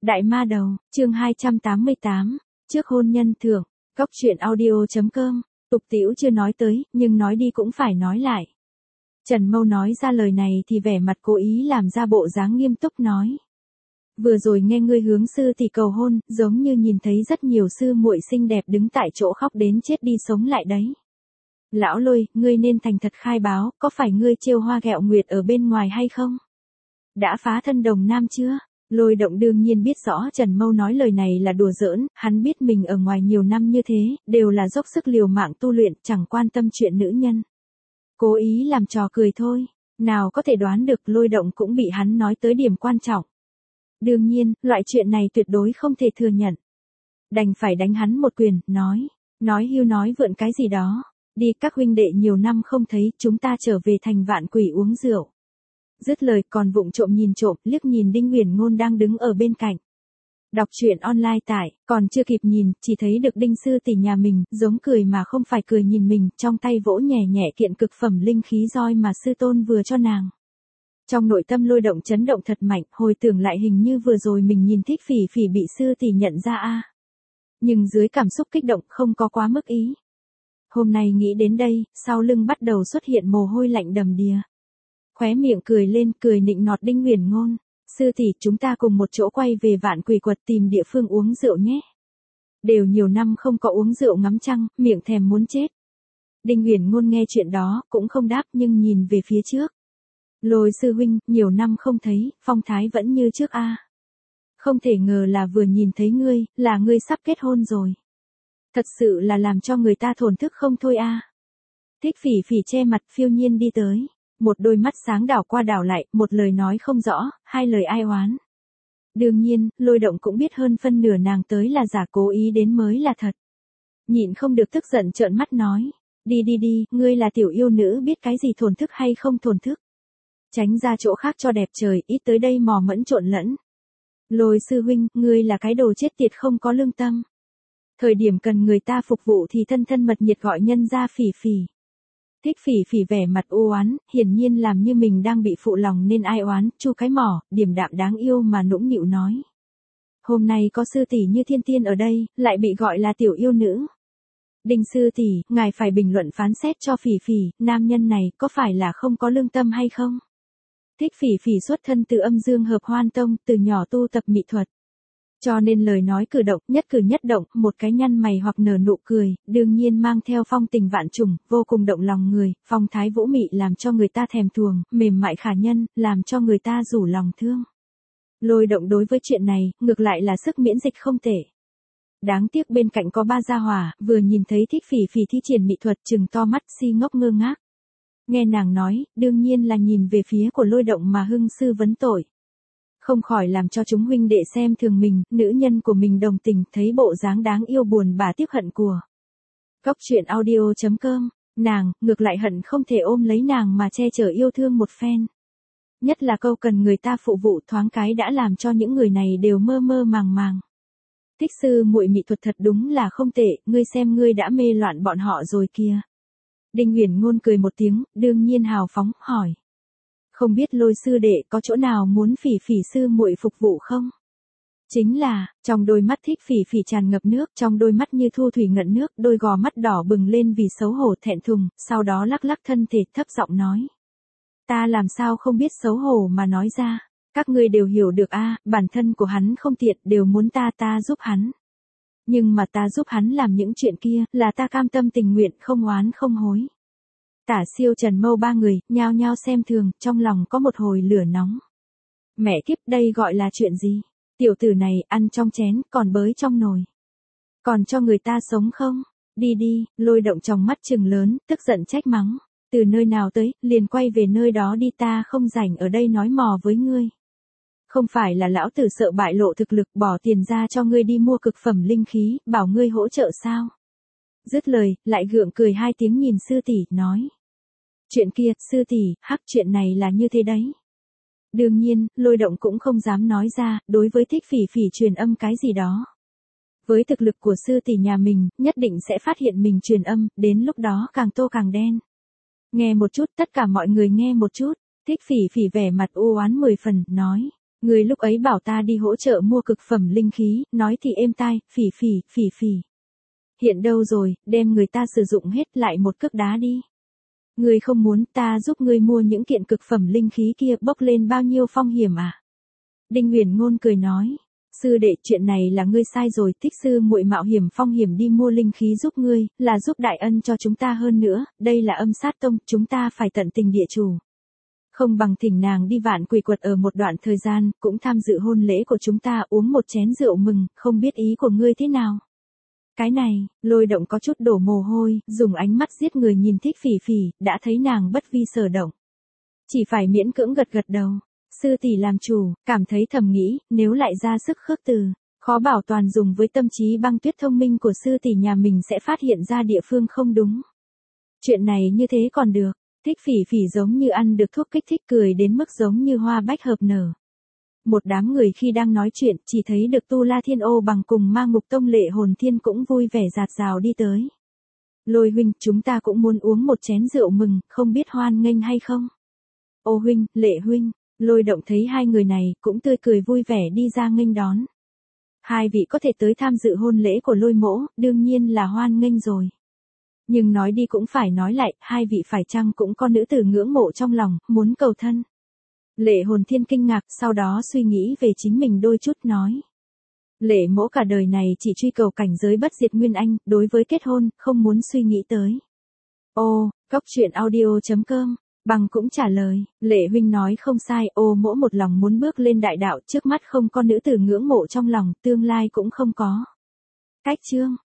Đại ma đầu, chương 288, trước hôn nhân thưởng, Cóc truyện audio.com, tục tĩu chưa nói tới, nhưng nói đi cũng phải nói lại. Trần Mâu nói ra lời này thì vẻ mặt cố ý làm ra bộ dáng nghiêm túc nói. Vừa rồi nghe ngươi hướng sư tỷ cầu hôn, giống như nhìn thấy rất nhiều sư muội xinh đẹp đứng tại chỗ khóc đến chết đi sống lại đấy. Lão Lôi, ngươi nên thành thật khai báo, có phải ngươi trêu hoa ghẹo nguyệt ở bên ngoài hay không? Đã phá thân đồng nam chưa? Lôi Động đương nhiên biết rõ Trần Mâu nói lời này là đùa giỡn, hắn biết mình ở ngoài nhiều năm như thế, đều là dốc sức liều mạng tu luyện, chẳng quan tâm chuyện nữ nhân. Cố ý làm trò cười thôi, nào có thể đoán được Lôi Động cũng bị hắn nói tới điểm quan trọng. Đương nhiên, loại chuyện này tuyệt đối không thể thừa nhận. Đành phải đánh hắn một quyền, nói hưu nói vượn cái gì đó. Đi các huynh đệ nhiều năm không thấy, chúng ta trở về thành Vạn Quỷ uống rượu. Dứt lời còn vụng trộm nhìn trộm, liếc nhìn Đinh Uyển Ngôn đang đứng ở bên cạnh. Đọc truyện online tại, còn chưa kịp nhìn, chỉ thấy được Đinh sư tỷ nhà mình, giống cười mà không phải cười nhìn mình, trong tay vỗ nhẹ nhẹ kiện cực phẩm linh khí roi mà sư tôn vừa cho nàng. Trong nội tâm Lôi Động chấn động thật mạnh, hồi tưởng lại hình như vừa rồi mình nhìn Thích Phỉ Phỉ bị sư tỷ nhận ra a. Nhưng dưới cảm xúc kích động không có quá mức ý. Hôm nay nghĩ đến đây, sau lưng bắt đầu xuất hiện mồ hôi lạnh đầm đìa. Khóe miệng cười lên, cười nịnh nọt Đinh Uyển Ngôn. Sư tỷ, chúng ta cùng một chỗ quay về Vạn Quỷ Quật tìm địa phương uống rượu nhé. Đều nhiều năm không có uống rượu ngắm trăng, miệng thèm muốn chết. Đinh Uyển Ngôn nghe chuyện đó, cũng không đáp nhưng nhìn về phía trước. Lôi sư huynh, nhiều năm không thấy, phong thái vẫn như trước a. Không thể ngờ là vừa nhìn thấy ngươi, là ngươi sắp kết hôn rồi. Thật sự là làm cho người ta thổn thức không thôi a. Thích Phỉ Phỉ che mặt phiêu nhiên đi tới. Một đôi mắt sáng đảo qua đảo lại, một lời nói không rõ, hai lời ai oán. Đương nhiên, Lôi Động cũng biết hơn phân nửa nàng tới là giả, cố ý đến mới là thật. Nhịn không được tức giận trợn mắt nói. Đi, ngươi là tiểu yêu nữ biết cái gì thổn thức hay không thổn thức. Tránh ra chỗ khác cho đẹp trời, ít tới đây mò mẫn trộn lẫn. Lôi sư huynh, ngươi là cái đồ chết tiệt không có lương tâm. Thời điểm cần người ta phục vụ thì thân mật nhiệt gọi nhân ra Phỉ Phỉ. Thích Phỉ Phỉ vẻ mặt u oán, hiển nhiên làm như mình đang bị phụ lòng nên ai oán, chu cái mỏ, điềm đạm đáng yêu mà nũng nịu nói. Hôm nay có sư tỷ như thiên tiên ở đây, lại bị gọi là tiểu yêu nữ. Đinh sư tỷ, ngài phải bình luận phán xét cho Phỉ Phỉ, nam nhân này có phải là không có lương tâm hay không? Thích Phỉ Phỉ xuất thân từ Âm Dương Hợp Hoan Tông, từ nhỏ tu tập mỹ thuật. Cho nên lời nói cử động, nhất cử nhất động, một cái nhăn mày hoặc nở nụ cười, đương nhiên mang theo phong tình vạn trùng, vô cùng động lòng người, phong thái vũ mị làm cho người ta thèm thuồng, mềm mại khả nhân, làm cho người ta rủ lòng thương. Lôi Động đối với chuyện này, ngược lại là sức miễn dịch không tệ. Đáng tiếc bên cạnh có ba gia hỏa, vừa nhìn thấy Thích Phỉ Phỉ thi triển mỹ thuật trừng to mắt si ngốc ngơ ngác. Nghe nàng nói, đương nhiên là nhìn về phía của Lôi Động mà hưng sư vấn tội. Không khỏi làm cho chúng huynh đệ xem thường mình, nữ nhân của mình đồng tình, thấy bộ dáng đáng yêu buồn bã tiếc hận của. Cóc truyện audio.com, nàng, ngược lại hận không thể ôm lấy nàng mà che chở yêu thương một phen. Nhất là câu cần người ta phụ vụ thoáng cái đã làm cho những người này đều mơ mơ màng màng. Thích sư muội mỹ thuật thật đúng là không tệ, ngươi xem ngươi đã mê loạn bọn họ rồi kìa. Đinh Uyển Ngôn cười một tiếng, đương nhiên hào phóng, hỏi. Không biết Lôi sư đệ có chỗ nào muốn Phỉ Phỉ sư muội phục vụ không? Chính là, trong đôi mắt Thích Phỉ Phỉ tràn ngập nước, trong đôi mắt như thu thủy ngận nước, đôi gò mắt đỏ bừng lên vì xấu hổ thẹn thùng, sau đó lắc lắc thân thể thấp giọng nói. Ta làm sao không biết xấu hổ mà nói ra, các ngươi đều hiểu được a, bản thân của hắn không tiện, đều muốn ta giúp hắn. Nhưng mà ta giúp hắn làm những chuyện kia, là ta cam tâm tình nguyện, không oán không hối. Tả Siêu Trần Mâu ba người, nhao nhao xem thường, trong lòng có một hồi lửa nóng. Mẹ kiếp, đây gọi là chuyện gì? Tiểu tử này, ăn trong chén, còn bới trong nồi. Còn cho người ta sống không? Đi, Lôi Động trong mắt trừng lớn, tức giận trách mắng. Từ nơi nào tới, liền quay về nơi đó đi, ta không rảnh ở đây nói mò với ngươi. Không phải là lão tử sợ bại lộ thực lực, bỏ tiền ra cho ngươi đi mua cực phẩm linh khí, bảo ngươi hỗ trợ sao? Dứt lời, lại gượng cười hai tiếng nhìn sư tỷ, nói. Chuyện kia, sư tỷ, chuyện này là như thế đấy. Đương nhiên, Lôi Động cũng không dám nói ra, đối với Thích Phỉ Phỉ truyền âm cái gì đó. Với thực lực của sư tỷ nhà mình, nhất định sẽ phát hiện mình truyền âm, đến lúc đó càng tô càng đen. Nghe một chút, tất cả mọi người nghe một chút, Thích Phỉ Phỉ vẻ mặt u oán 10 phần, nói. Người lúc ấy bảo ta đi hỗ trợ mua cực phẩm linh khí, nói thì êm tai, phỉ. Hiện đâu rồi, đem người ta sử dụng hết lại một cước đá đi. Ngươi không muốn ta giúp ngươi mua những kiện cực phẩm linh khí kia bốc lên bao nhiêu phong hiểm à? Đinh Huyền Ngôn cười nói. Sư đệ, chuyện này là ngươi sai rồi, Thích sư muội mạo hiểm phong hiểm đi mua linh khí giúp ngươi, là giúp đại ân cho chúng ta hơn nữa, đây là âm sát tông, chúng ta phải tận tình địa chủ. Không bằng thỉnh nàng đi Vạn Quỷ Quật ở một đoạn thời gian, cũng tham dự hôn lễ của chúng ta, uống một chén rượu mừng, không biết ý của ngươi thế nào. Cái này, Lôi Động có chút đổ mồ hôi, dùng ánh mắt giết người nhìn Thích Phỉ, đã thấy nàng bất vi sở động. Chỉ phải miễn cưỡng gật đầu. Sư tỷ làm chủ, cảm thấy thầm nghĩ, nếu lại ra sức khước từ, khó bảo toàn dùng với tâm trí băng tuyết thông minh của sư tỷ nhà mình sẽ phát hiện ra địa phương không đúng. Chuyện này như thế còn được, Thích Phỉ giống như ăn được thuốc kích thích cười đến mức giống như hoa bách hợp nở. Một đám người khi đang nói chuyện chỉ thấy được Tu La Thiên Ô bằng cùng Ma Ngục Tông Lệ Hồn Thiên cũng vui vẻ rạt rào đi tới. Lôi huynh, chúng ta cũng muốn uống một chén rượu mừng, không biết hoan nghênh hay không? Ô huynh, Lệ huynh. Lôi Động thấy hai người này cũng tươi cười vui vẻ đi ra nghênh đón. Hai vị có thể tới tham dự hôn lễ của Lôi mỗ, đương nhiên là hoan nghênh rồi. Nhưng nói đi cũng phải nói lại, hai vị phải chăng cũng có nữ tử ngưỡng mộ trong lòng, muốn cầu thân. Lệ Hồn Thiên kinh ngạc, sau đó suy nghĩ về chính mình đôi chút nói. Lệ mỗ cả đời này chỉ truy cầu cảnh giới bất diệt nguyên anh, đối với kết hôn, không muốn suy nghĩ tới. Ô, Cóc Truyện Audio.com Bằng cũng trả lời, Lệ huynh nói không sai, ô mỗ một lòng muốn bước lên đại đạo, trước mắt không có nữ tử ngưỡng mộ trong lòng, tương lai cũng không có. Cách chương